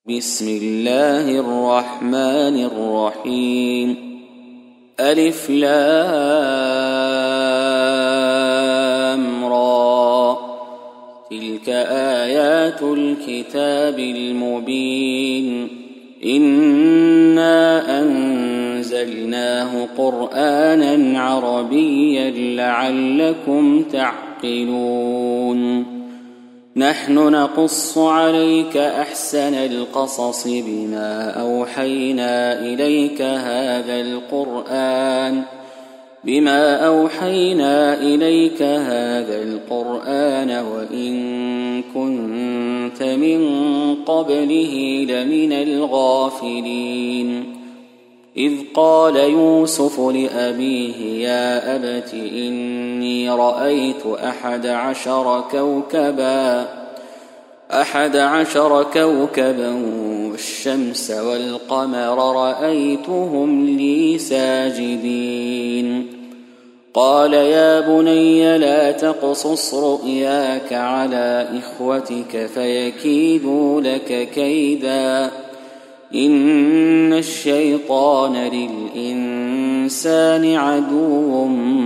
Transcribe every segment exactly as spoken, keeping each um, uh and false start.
بسم الله الرحمن الرحيم. ألف لام را، تلك آيات الكتاب المبين. إنا أنزلناه قرآنا عربيا لعلكم تعقلون. نحن نقص عليك أحسن القصص بما أوحينا إليك هذا القرآن بما أوحينا إليك هذا القرآن وإن كنت من قبله لمن الغافلين. إذ قال يوسف لأبيه يا أبت إني رأيت أحد عشر كوكبا أحد عشر كوكبا والشمس والقمر رأيتهم لي ساجدين. قال يا بني لا تقصص رؤياك على إخوتك فيكيدوا لك كيدا إن الشيطان للإنسان عدو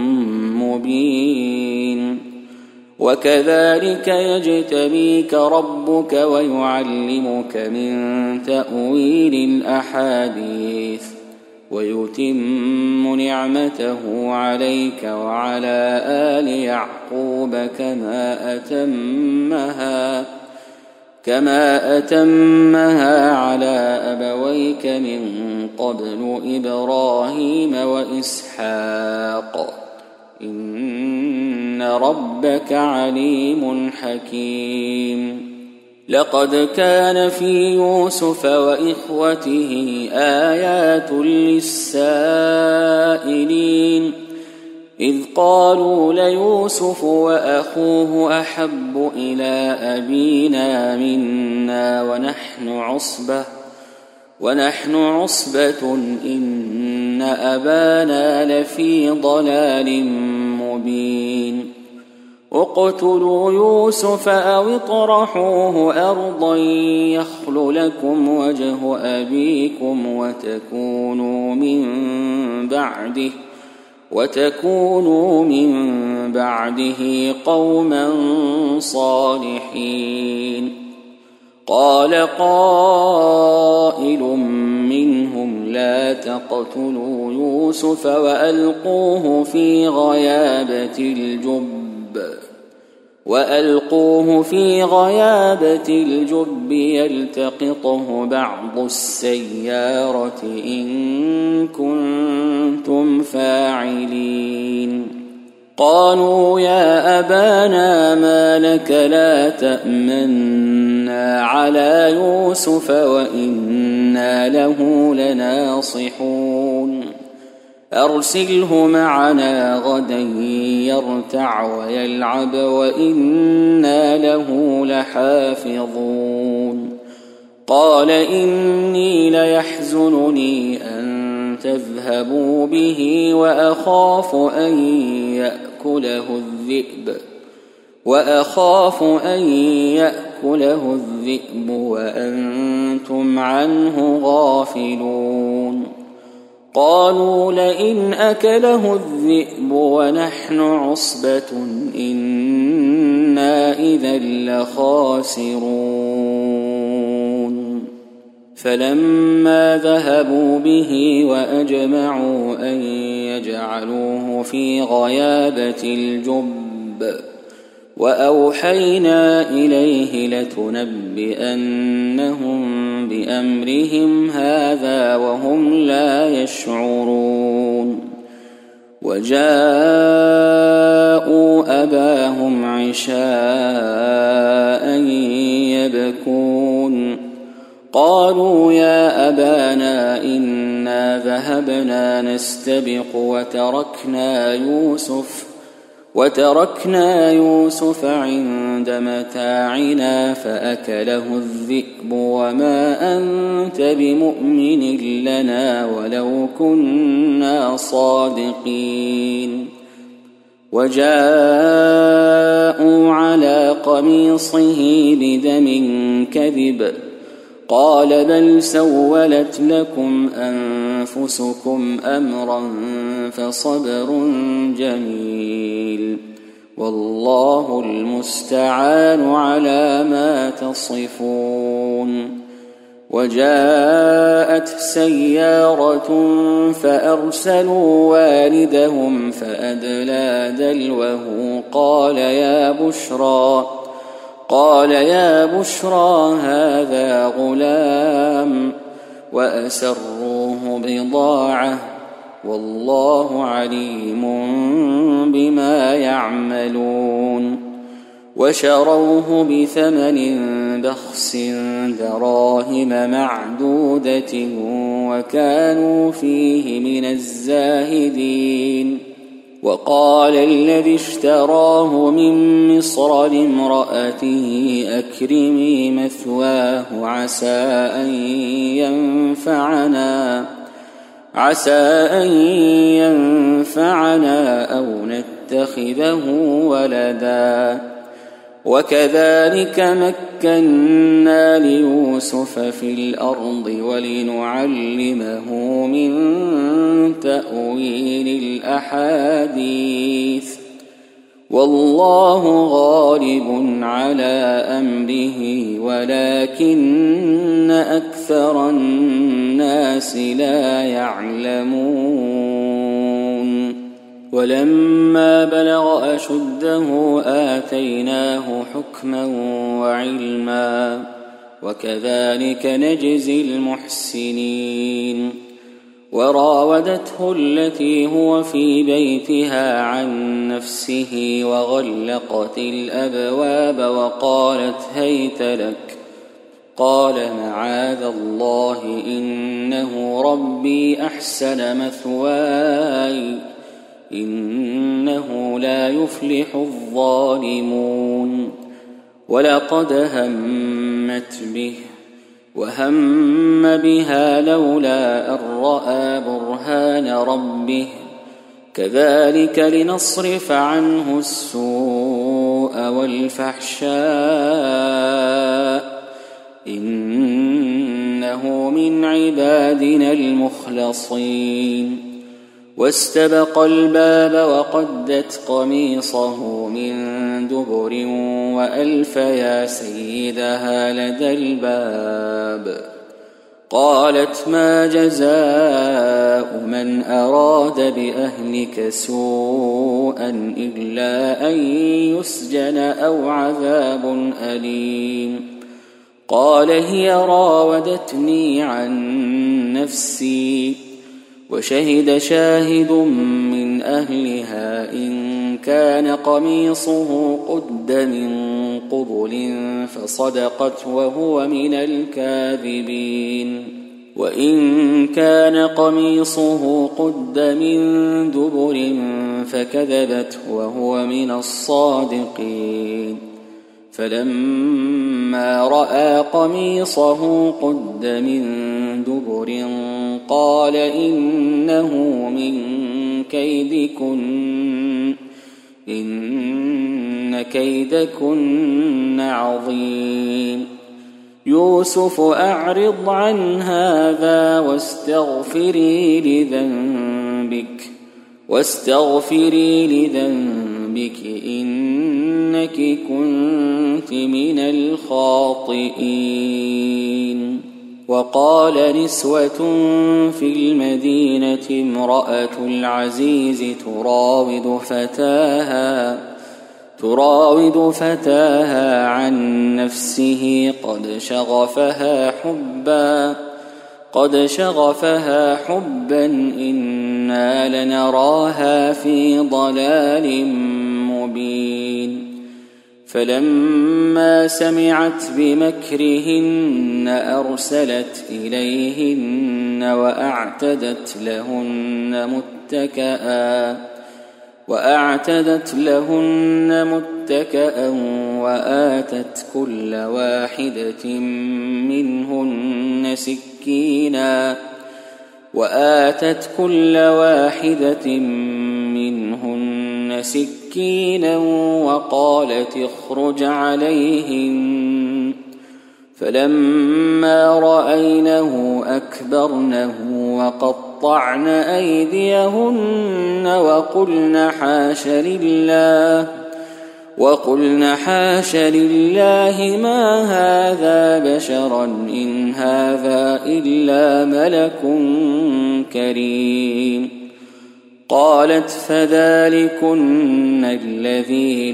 مبين. وكذلك يجتبيك ربك ويعلمك من تأويل الأحاديث ويتم نعمته عليك وعلى آل يعقوب كما أتمها كما أتمها على أبويك من قبل إبراهيم وإسحاق إن ربك عليم حكيم. لقد كان في يوسف وإخوته آيات للسائلين إذ قالوا ليوسف وأخوه أحب إلى أبينا منا ونحن عصبة ونحن عصبة إن أبانا لفي ضلال مبين. اقتلوا يوسف أو اطرحوه أرضا يخل لكم وجه أبيكم وتكونوا من بعده وتكونوا من بعده قوما صالحين. قال قائل منهم لا تقتلوا يوسف وألقوه في غيابة الجب وألقوه في غيابة الجب يلتقطه بعض السيارة إن كنتم فاعلين. قالوا يا أبانا ما لك لا تأمنا على يوسف وإنا له لناصحون. أرسله معنا غدا يرتع ويلعب وإنا له لحافظون. قال إني ليحزنني أن تذهبوا به وأخاف أن يأكله الذئب وأخاف أن يأكله الذئب وأنتم عنه غافلون. قالوا لئن أكله الذئب ونحن عصبة إنا إذا لخاسرون. فلما ذهبوا به وأجمعوا أن يجعلوه في غيابة الجب وأوحينا إليه لتنبئنهم بأمرهم هذا وهم لا يشعرون. وجاءوا أباهم عشاء يبكون. قالوا يا أبانا إنا ذهبنا نستبق وتركنا يوسف وتركنا يوسف عند متاعنا فأكله الذئب وما أنت بمؤمن لنا ولو كنا صادقين. وجاءوا على قميصه بدم كذب قال بل سولت لكم أنفسكم أمرا فصبر جميل والله المستعان على ما تصفون. وجاءت سيارة فأرسلوا والدهم فأدلى دلوه قال يا بشرى قال يا بشرى هذا غلام وأسروه بضاعة والله عليم بما يعملون. وشروه بثمن بخس دراهم معدودة وكانوا فيه من الزاهدين. وقال الذي اشتراه من مصر لامرأته أكرمي مثواه عسى أن ينفعنا عسى أن ينفعنا أو نتخذه ولدا. وكذلك مكنا ليوسف في الأرض ولنعلمه من تأويل الأحاديث والله غالب على أمره ولكن أكثر الناس لا يعلمون. ولما بلغ أشده آتيناه حكما وعلما وكذلك نجزي المحسنين. وراودته التي هو في بيتها عن نفسه وغلقت الأبواب وقالت هيت لك قال معاذ الله إنه ربي أحسن مثواي إنه لا يفلح الظالمون. ولقد همت به وهم بها لولا أن رأى برهان ربه كذلك لنصرف عنه السوء والفحشاء إنه من عبادنا المخلصين. واستبق الباب وقدت قميصه من دبر وألف يا سيدها لدى الباب قالت ما جزاء من أراد بأهلك سوءا إلا أن يسجن أو عذاب أليم. قال هي راودتني عن نفسي وشهد شاهد من أهلها إن كان قميصه قد من قبل فصدقت وهو من الكاذبين وإن كان قميصه قد من دبر فكذبت وهو من الصادقين. فلما رأى قميصه قد من دبر قال إنه من كيدكن إن كيدكن عظيم. يوسف أعرض عن هذا واستغفري لذنبك واستغفري لذنبك إنك كنت من الخاطئين. وقال نسوة في المدينة امرأة العزيز تراود فتاها تراود فتاها عن نفسه قد شغفها حبا قد شغفها حبا إنا لنراها في ضلال مبين. فلما سمعت بمكرهن أرسلت إليهن وأعتدت لهن متكئا وأعتدت لهن متكئا وآتت كل واحدة منهن سكينا وآتت كل واحدة منهن سكينا وقالت اخرج عليهن فلما رأينه أكبرنه وقطعن أيديهن وقلن حاش لله وقلن حاش لله ما هذا بشرا إن هذا إلا ملك كريم. قالت فذلكن الذي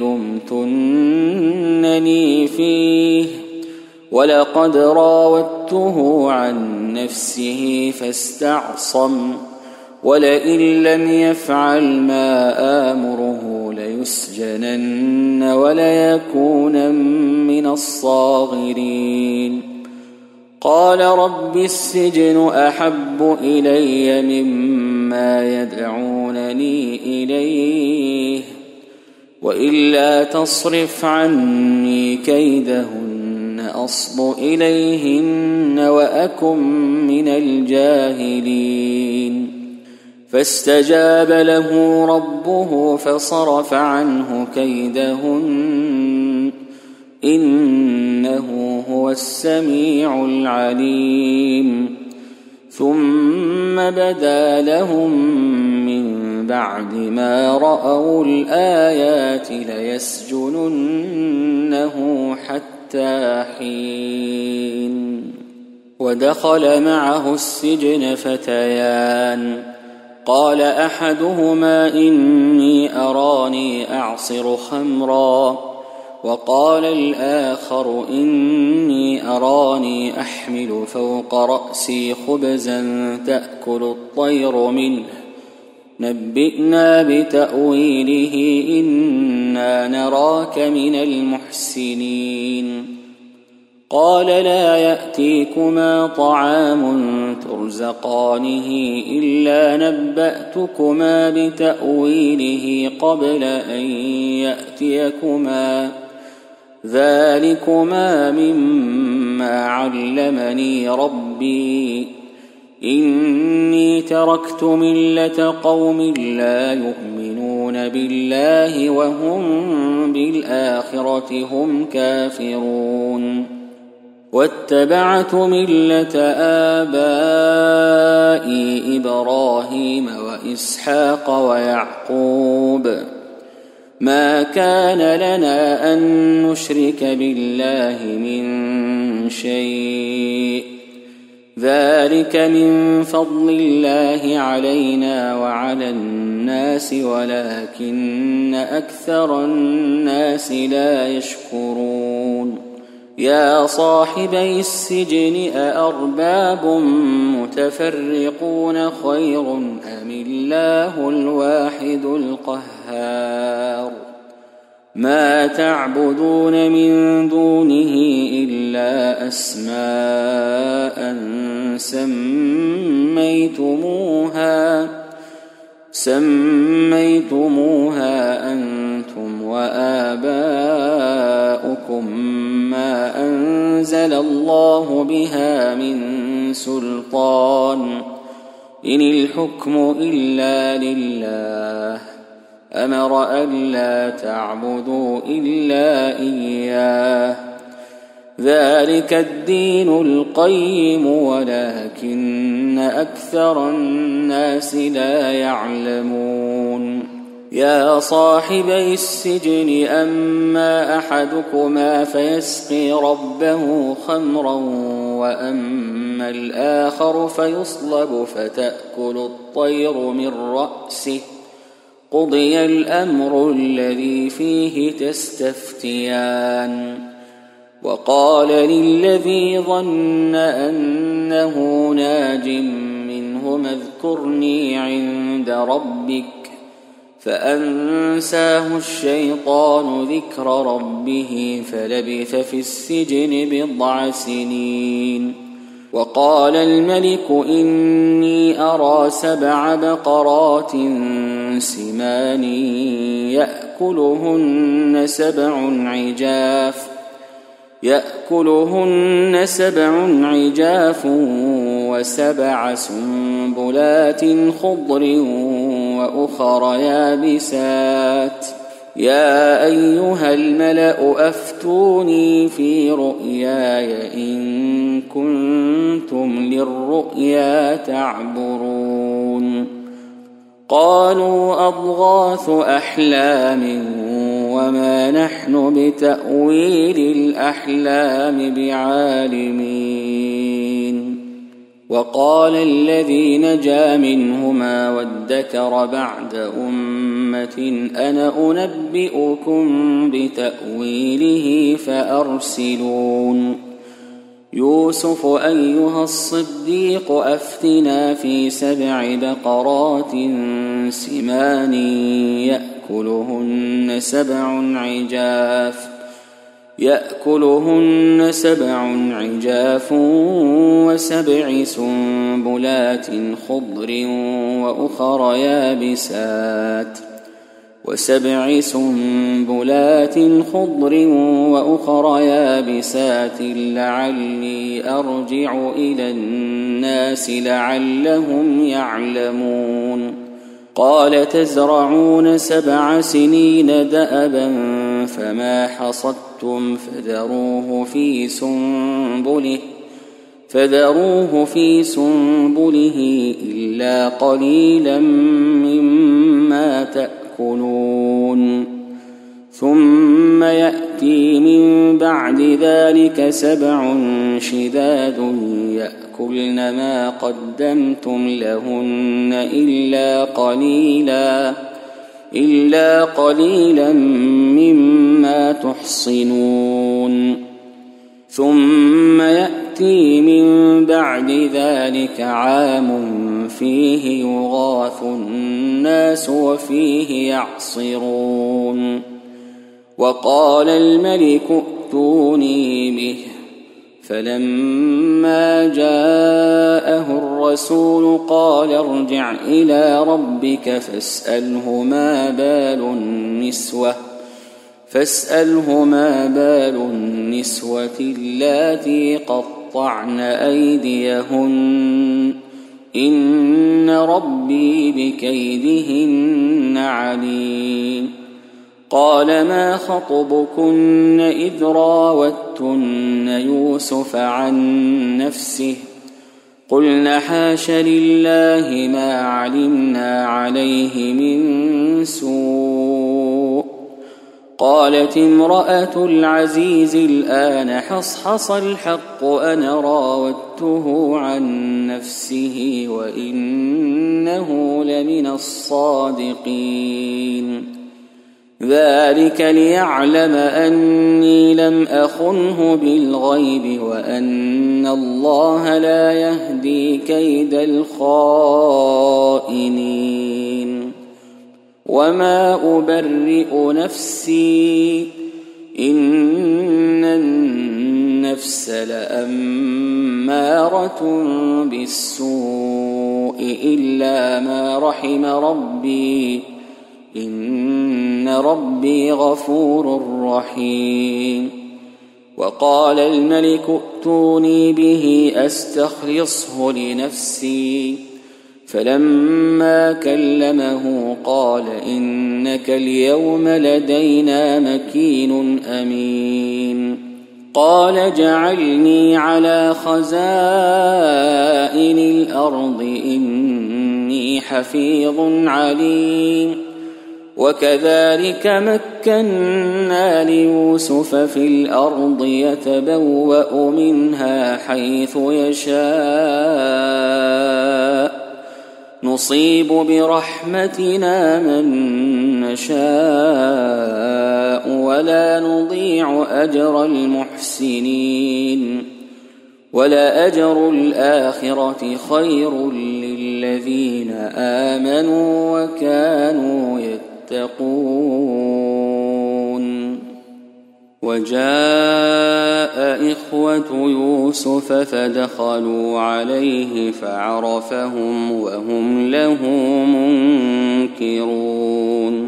لمتنني فيه ولقد راودته عن نفسه فاستعصم ولئن لم يفعل ما آمره ليسجنن وليكونن من الصاغرين. قال رب السجن أحب إلي مما يدعونني إليه وإلا تصرف عني كيدهن أصب إليهن وأكن من الجاهلين. فاستجاب له ربه فصرف عنه كيدهن إنه هو السميع العليم. ثم بدا لهم من بعد ما رأوا الآيات ليسجننه حتى حين. ودخل معه السجن فتيان قال أحدهما إني أراني أعصر خمرا وقال الآخر إني أراني أحمل فوق رأسي خبزا تأكل الطير منه نبئنا بتأويله إنا نراك من المحسنين. قال لا يأتيكما طعام ترزقانه إلا نبأتكما بتأويله قبل أن يأتيكما ذلكما مما علمني ربي إني تركت ملة قوم لا يؤمنون بالله وهم بالآخرة هم كافرون واتبعت ملة آبائي إبراهيم وإسحاق ويعقوب ما كان لنا أن نشرك بالله من شيء ذلك من فضل الله علينا وعلى الناس ولكن أكثر الناس لا يشكرون. يا صاحبي السجن أأرباب متفرقون خير أم الله الواحد القهار. ما تعبدون من دونه إلا أسماء سميتموها سميتموها أنتم وآباؤكم ما أنزل الله بها من سلطان إن الحكم إلا لله أمر ألا تعبدوا إلا إياه ذلك الدين القيم ولكن أكثر الناس لا يعلمون. يا صاحبي السجن أما أحدكما فيسقي ربه خمرا وأما الآخر فيصلب فتأكل الطير من رأسه قضي الأمر الذي فيه تستفتيان. وقال للذي ظن أنه ناج منهما اذكرني عند ربك فأنساه الشيطان ذكر ربه فلبث في السجن بضع سنين. وقال الملك إني أرى سبع بقرات سمان يأكلهن سبع عجاف يأكلهن سبع عجاف وسبع سنبلات خضر وأخر يابسات يا أيها الملأ أفتوني في رؤياي إن كنتم للرؤيا تعبرون قالوا أضغاث أحلام وما نحن بتأويل الأحلام بعالمين وقال الذي نجا منهما وادكر بعد أمة أنا أنبئكم بتأويله فأرسلون يوسف أيها الصديق أفتنا في سبع بقرات سمان يأكلهن سبع عجاف يأكلهن سبع عجاف وسبع سنبلات خضر وأخر يابسات وسبع سنبلات خضر وأخر يابسات لعلي أرجع إلى الناس لعلهم يعلمون قال تزرعون سبع سنين دأبا فما حصدتم فذروه في سنبله فذروه في سنبله إلا قليلا مما تأكلون ثم يأتي من بعد ذلك سبع شداد يأكلن ما قدمتم لهن إلا قليلا إلا قليلا مما تحصنون ثم يأتي من بعد ذلك عام فيه يغاث الناس وفيه يعصرون وقال الملك ائتوني به فلما جاءه الرسول قال ارجع إلى ربك فاسأله ما بال النسوة فاسأله ما بال النسوة اللاتي قطعن أيديهن إن ربي بكيدهن عليم قال ما خطبكن إذ راوتن يوسف عن نفسه قلنا حاش لله ما علمنا عليه من سوء قالت امرأة العزيز الآن حصحص الحق أنا راودته عن نفسه وإنه لمن الصادقين ذلك ليعلم أني لم أخنه بالغيب وأن الله لا يهدي كيد الخائنين وما أبرئ نفسي إن النفس لأمارة بالسوء إلا ما رحم ربي إن ربي غفور رحيم وقال الملك ائتوني به أستخلصه لنفسي فلما كلمه قال إنك اليوم لدينا مكين أمين قال اجعلني على خزائن الأرض إني حفيظ عليم وكذلك مكنا ليوسف في الأرض يتبوأ منها حيث يشاء نصيب برحمتنا من نشاء ولا نضيع أجر المحسنين ولأجر الآخرة خير للذين آمنوا وكانوا يتقون وجاء إخوة يوسف فدخلوا عليه فعرفهم وهم له منكرون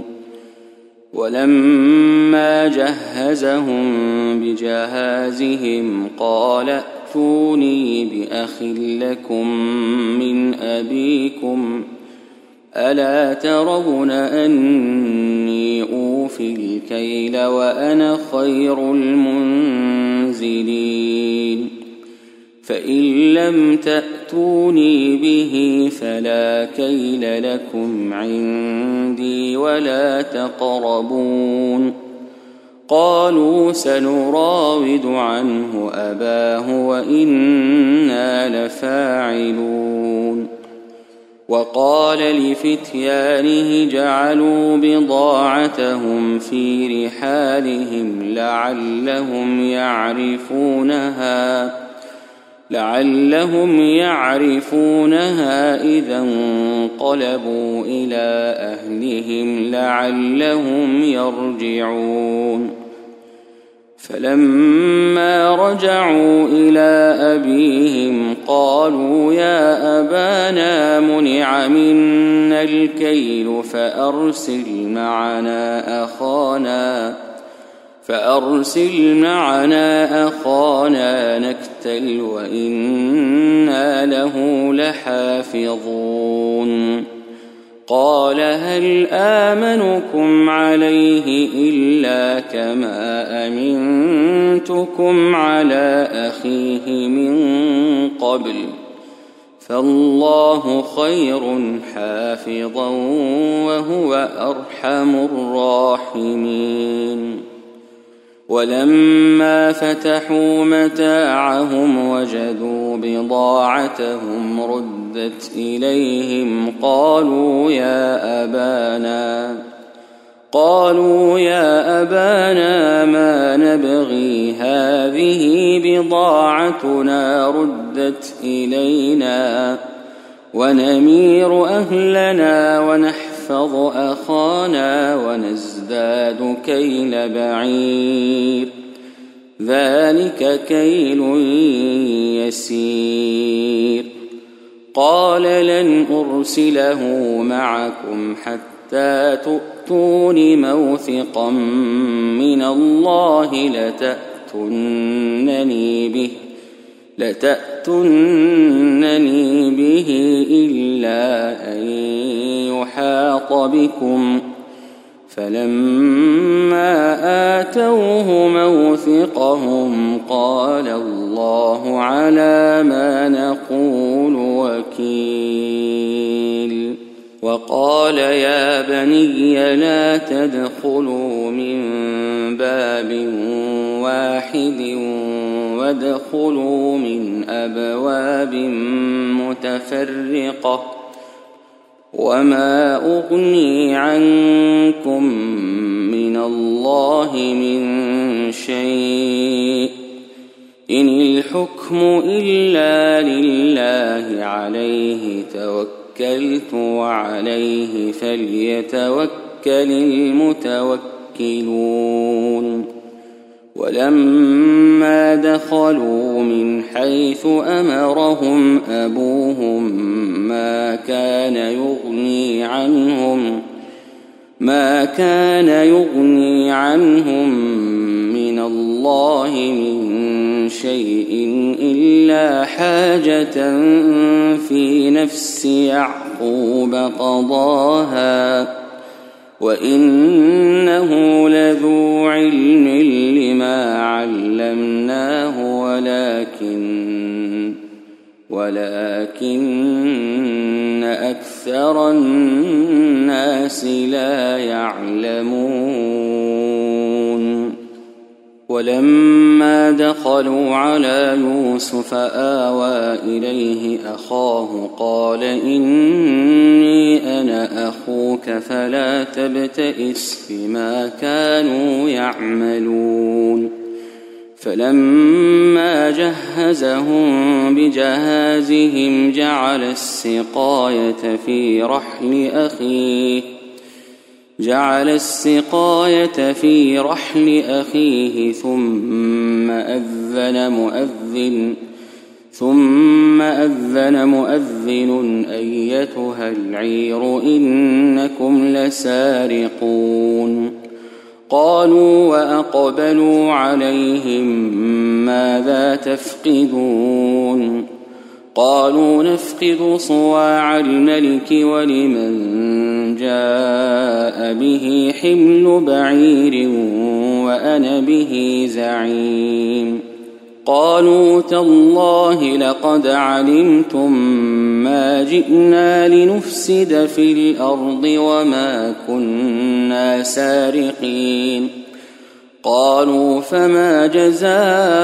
ولما جهزهم بجهازهم قال ائتوني بأخ لكم من أبيكم ألا ترون أني أوفي أوفي الكيل وأنا خير المنزلين فإن لم تأتوني به فلا كيل لكم عندي ولا تقربون قالوا سنراود عنه أباه وإنا لفاعلون وقال لفتيانه جعلوا بضاعتهم في رحالهم لعلهم يعرفونها لعلهم يعرفونها إذا انقلبوا إلى أهلهم لعلهم يرجعون فلما رجعوا إلى أبيهم قالوا يا أبانا منع منا الكيل فأرسل معنا أخانا فأرسل معنا أخانا نكتل وإنا له لحافظون قال هل آمنكم عليه إلا كما أمنتكم على أخيه من قبل فالله خير حافظا وهو أرحم الراحمين ولما فتحوا متاعهم وجدوا بضاعتهم ردت إليهم قالوا يا أبانا قالوا يا أبانا ما نبغي هذه بضاعتنا ردت إلينا ونمير أهلنا ونحفظ أخانا ونزداد كيل بعير ذلك كيل يسير قال لن أرسله معكم حتى تؤتون موثقا من الله لتأتونني به لتأتونني به إلا أن يحاط بكم فلما آتوه موثقهم قال الله على ما نقول وكيل وقال يا بني لا تدخلوا من باب واحد وادخلوا من أبواب متفرقة وما أغني عنكم من الله من شيء إن الحكم إلا لله عليه توكلت وعليه فليتوكل المتوكلون ولما دخلوا من حيث أمرهم أبوهم ما كان يغني عنهم ما كان يغني عنهم من الله من شيء إلا حاجة في نفس يعقوب قضاها وإنه لذو علم لما علمناه ولكن ولكن أكثر الناس لا يعلمون ولما دخلوا على يوسف آوى إليه أخاه قال إني أنا أخوك فلا تبتئس بما كانوا يعملون فلما جهزهم بجهازهم جعل السقاية في رحل أخيه جعل السقاية في رحل أخيه ثم أذن مؤذن ثم أذن مؤذن أيتها العير إنكم لسارقون قالوا وأقبلوا عليهم ماذا تفقدون قالوا نفقد صواع الملك ولمن جاء به حمل بعير وأنا به زعيم قالوا تالله لقد علمتم ما جئنا لنفسد في الأرض وما كنا سارقين قالوا فما جزاؤه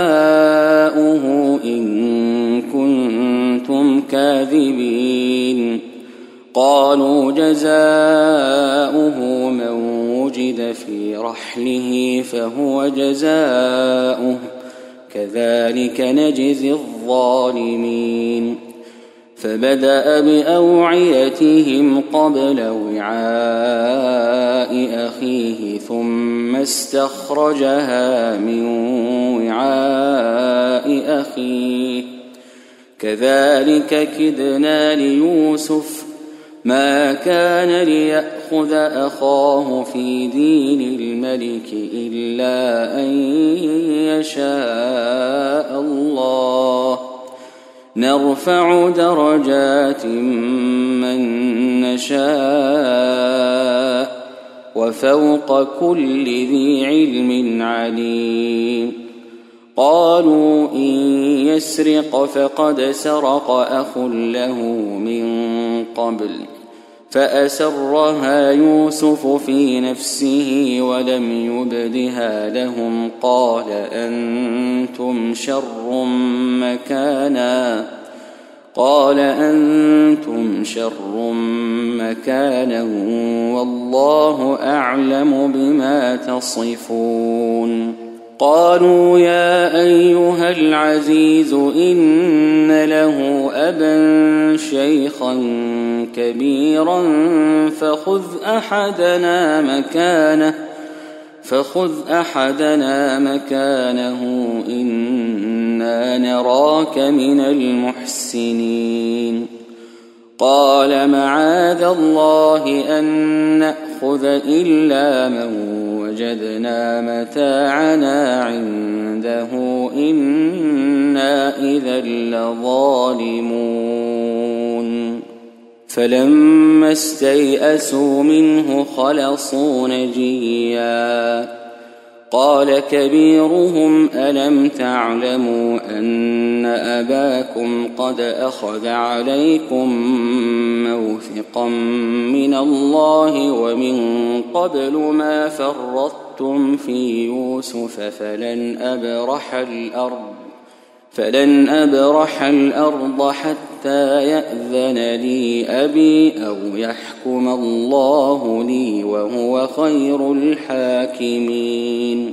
إن كنتم كاذبين قالوا جزاؤه من وجد في رحله فهو جزاؤه كذلك نجزي الظالمين فبدأ بأوعيتهم قبل وعاء أخيه ثم استخرجها من وعاء أخيه كذلك كدنا ليوسف ما كان ليأخذ أخاه في دين الملك إلا أن يشاء الله نرفع درجات من نشاء وفوق كل ذي علم عليم قالوا إن يسرق فقد سرق أخ له من قبل فأسرها يوسف في نفسه ولم يبدها لهم قال أنتم شر مكانا قال أنتم شر مكانا والله أعلم بما تصفون قالوا يا أيها العزيز إن له أبا شيخا كبيرا فخذ أحدنا مكانه فخذ أحدنا مكانه إنا نراك من المحسنين قال معاذ الله أن نأخذ إلا من وجدنا متاعنا عنده إنا إذا لظالمون فلما استيئسوا منه خلصوا نجيا قال كبيرهم ألم تعلموا أن أباكم قد أخذ عليكم موثقا من الله ومن قبل ما فرطتم في يوسف فلن أبرح الأرض فلن أبرح الأرض حتى يأذن لي أبي أو يحكم الله لي وهو خير الحاكمين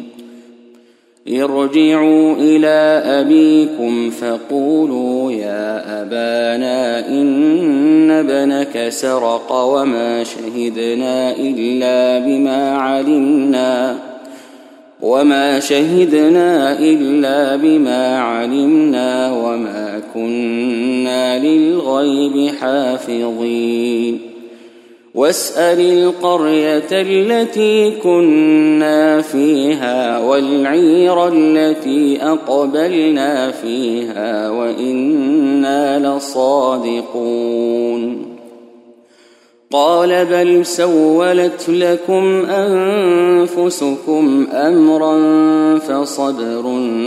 ارجعوا إلى أبيكم فقولوا يا أبانا إن ابنك سرق وما شهدنا إلا بما علمنا وما شهدنا إلا بما علمنا وما كنا للغيب حافظين واسأل القرية التي كنا فيها والعير التي أقبلنا فيها وإنا لصادقون قال بل سولت لكم أنفسكم أمرا فصبر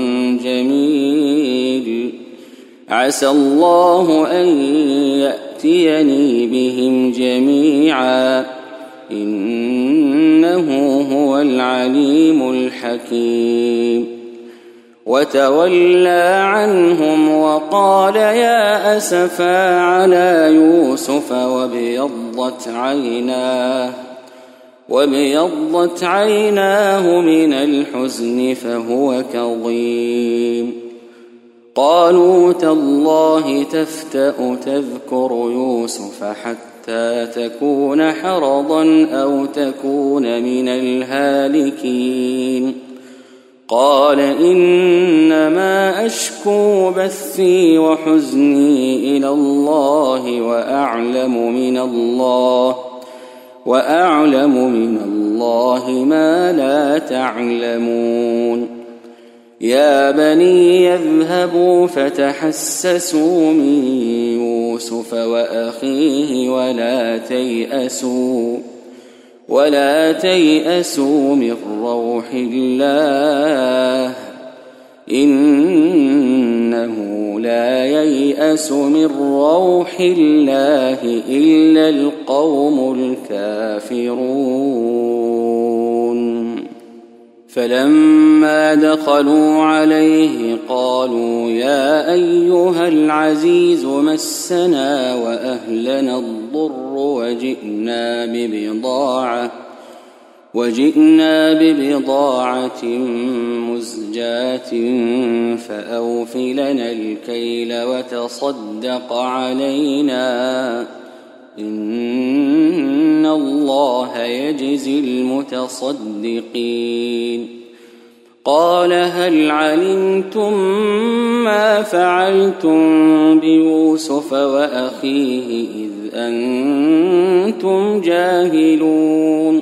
جميل عسى الله أن يأتيني بهم جميعا إنه هو العليم الحكيم وتولى عنهم وقال يا أسفا على يوسف وابيضت عيناه وابيضت عيناه من الحزن فهو كظيم قالوا تالله تفتأ تذكر يوسف حتى تكون حرضا أو تكون من الهالكين قال إنما أشكو بثي وحزني إلى الله وأعلم من الله وأعلم من الله ما لا تعلمون يا بني يذهبوا فتحسسوا من يوسف وأخيه ولا تيأسوا ولا تيأسوا من روح الله إنه لا ييأس من روح الله إلا القوم الكافرون فلما دخلوا عليه قالوا يا أيها العزيز مسنا وأهلنا الضر وجئنا ببضاعة وجئنا ببضاعة مزجاة فأوف لنا الكيل وتصدق علينا إن الله يجزي المتصدقين قال هل علمتم ما فعلتم بيوسف وأخيه إذ أنتم جاهلون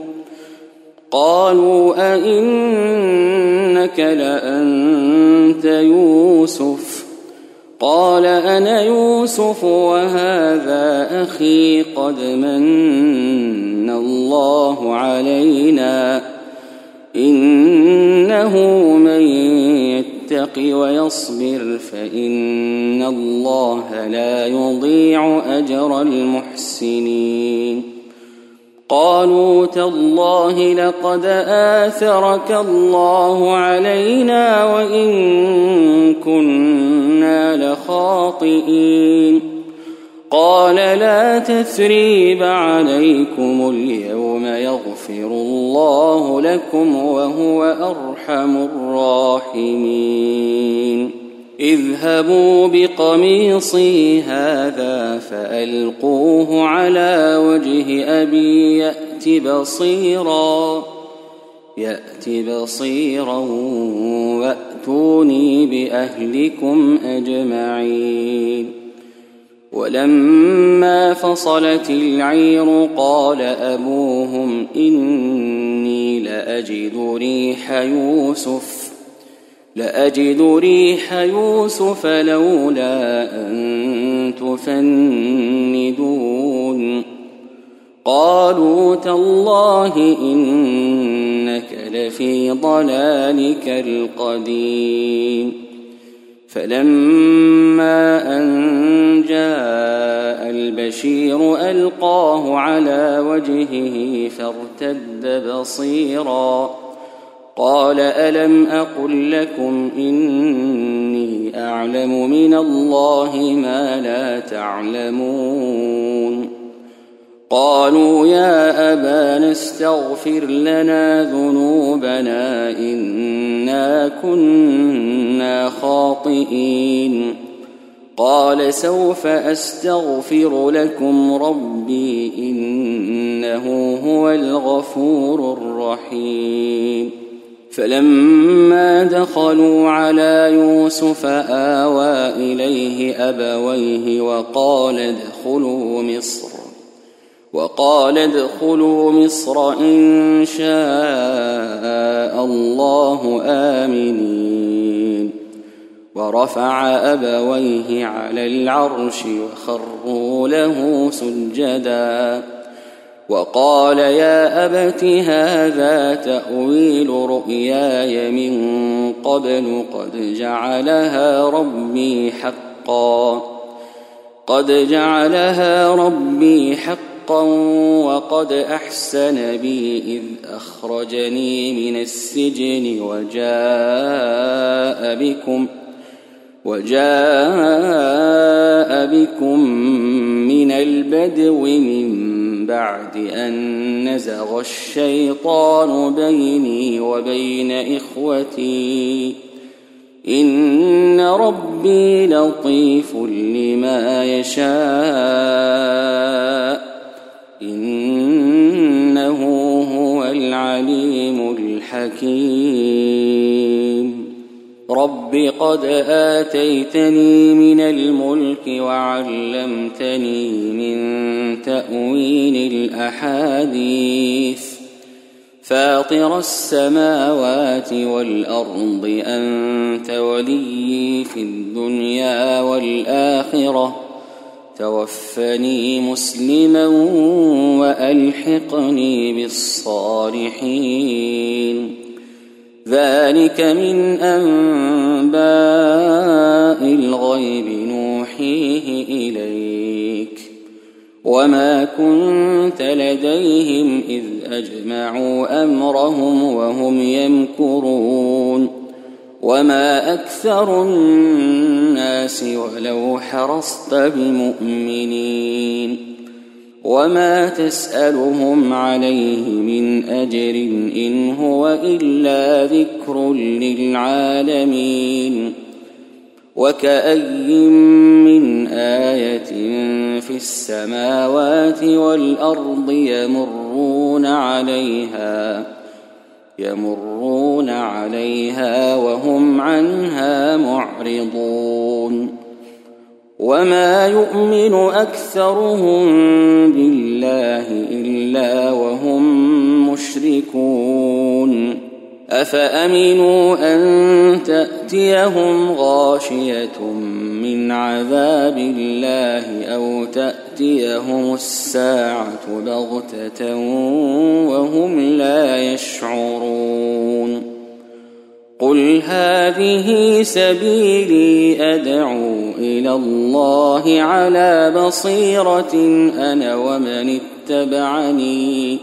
قالوا أئنك لأنت يوسف قال أنا يوسف وهذا أخي قد من الله علينا إنه من يتق ويصبر فإن الله لا يضيع أجر المحسنين قالوا تالله لقد آثرك الله علينا وإن كنا لخاطئين قال لا تثريب عليكم اليوم يغفر الله لكم وهو أرحم الراحمين اذهبوا بقميصي هذا فألقوه على وجه أبي يأت بصيرا يأت بصيرا وأتوني بأهلكم أجمعين ولما فصلت العير قال أبوهم إني لأجد ريح يوسف لأجد ريح يوسف لولا أن تفندون قالوا تالله إنك لفي ضلالك القديم فلما أن جاء البشير ألقاه على وجهه فارتد بصيرا قال ألم أقل لكم إني أعلم من الله ما لا تعلمون قالوا يا أبانا استغفر لنا ذنوبنا إنا كنا خاطئين قال سوف أستغفر لكم ربي إنه هو الغفور الرحيم فلما دخلوا على يوسف آوى إليه أبويه وقال ادخلوا مصر وقال ادخلوا مصر إن شاء الله آمنين ورفع أبويه على العرش وخروا له سجدا وقال يا أبت هذا تأويل رؤياي من قبل قد جعلها ربي حقا قد جعلها ربي حقا وقد أحسن بي إذ أخرجني من السجن وجاء بكم وجاء بكم من البدو من بعد أن نزغ الشيطان بيني وبين إخوتي إن ربي لطيف لما يشاء إنه هو العليم الحكيم رب قد آتيتني من الملك وعلمتني من تأويل الأحاديث فاطر السماوات والأرض أنت وليي في الدنيا والآخرة توفني مسلما وألحقني بالصالحين ذلك من أنباء الغيب نوحيه إليك وما كنت لديهم إذ أجمعوا أمرهم وهم يمكرون وما أكثر الناس ولو حرصت بمؤمنين وما تسألهم عليه من أجر إن هو إلا ذكر للعالمين وكأي من آية في السماوات والأرض يمرون عليها يمرون عليها وهم عنها معرضون وما يؤمن أكثرهم بالله إلا وهم مشركون أفأمنوا أن تأتيهم غاشية من عذاب الله أو تأتيهم الساعة بغتة وهم لا يشعرون قل هذه سبيلي أدعو إلى الله على بصيرة أنا ومن اتبعني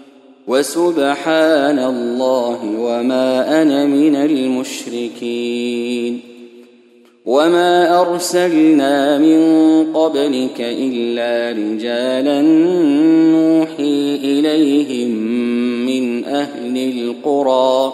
وسبحان الله وما أنا من المشركين وما أرسلنا من قبلك إلا رجالا نوحي إليهم من أهل القرى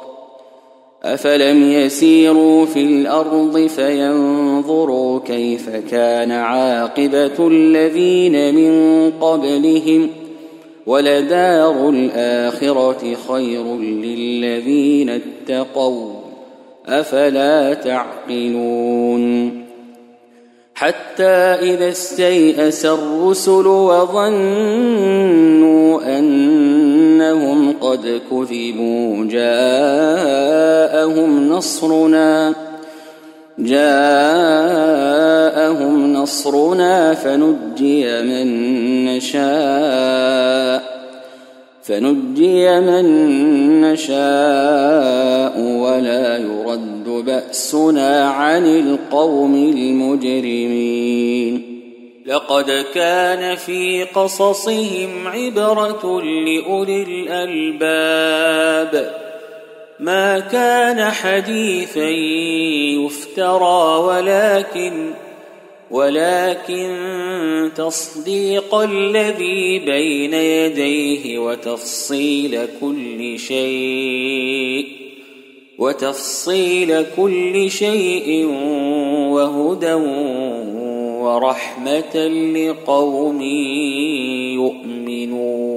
أفلم يسيروا في الأرض فينظروا كيف كان عاقبة الذين من قبلهم ولدار الآخرة خير للذين اتقوا أفلا تعقلون حتى إذا استيأس الرسل وظنوا أنهم قد كذبوا جاءهم نصرنا جاءهم نصرنا فنجي من نشاء فنجي من نشاء ولا يرد بأسنا عن القوم المجرمين لقد كان في قصصهم عبرة لأولي الألباب ما كان حديثا يفترى ولكن ولكن تصديق الذي بين يديه وتفصيل كل شيء وتفصيل كل شيء وهدى ورحمة لقوم يؤمنون.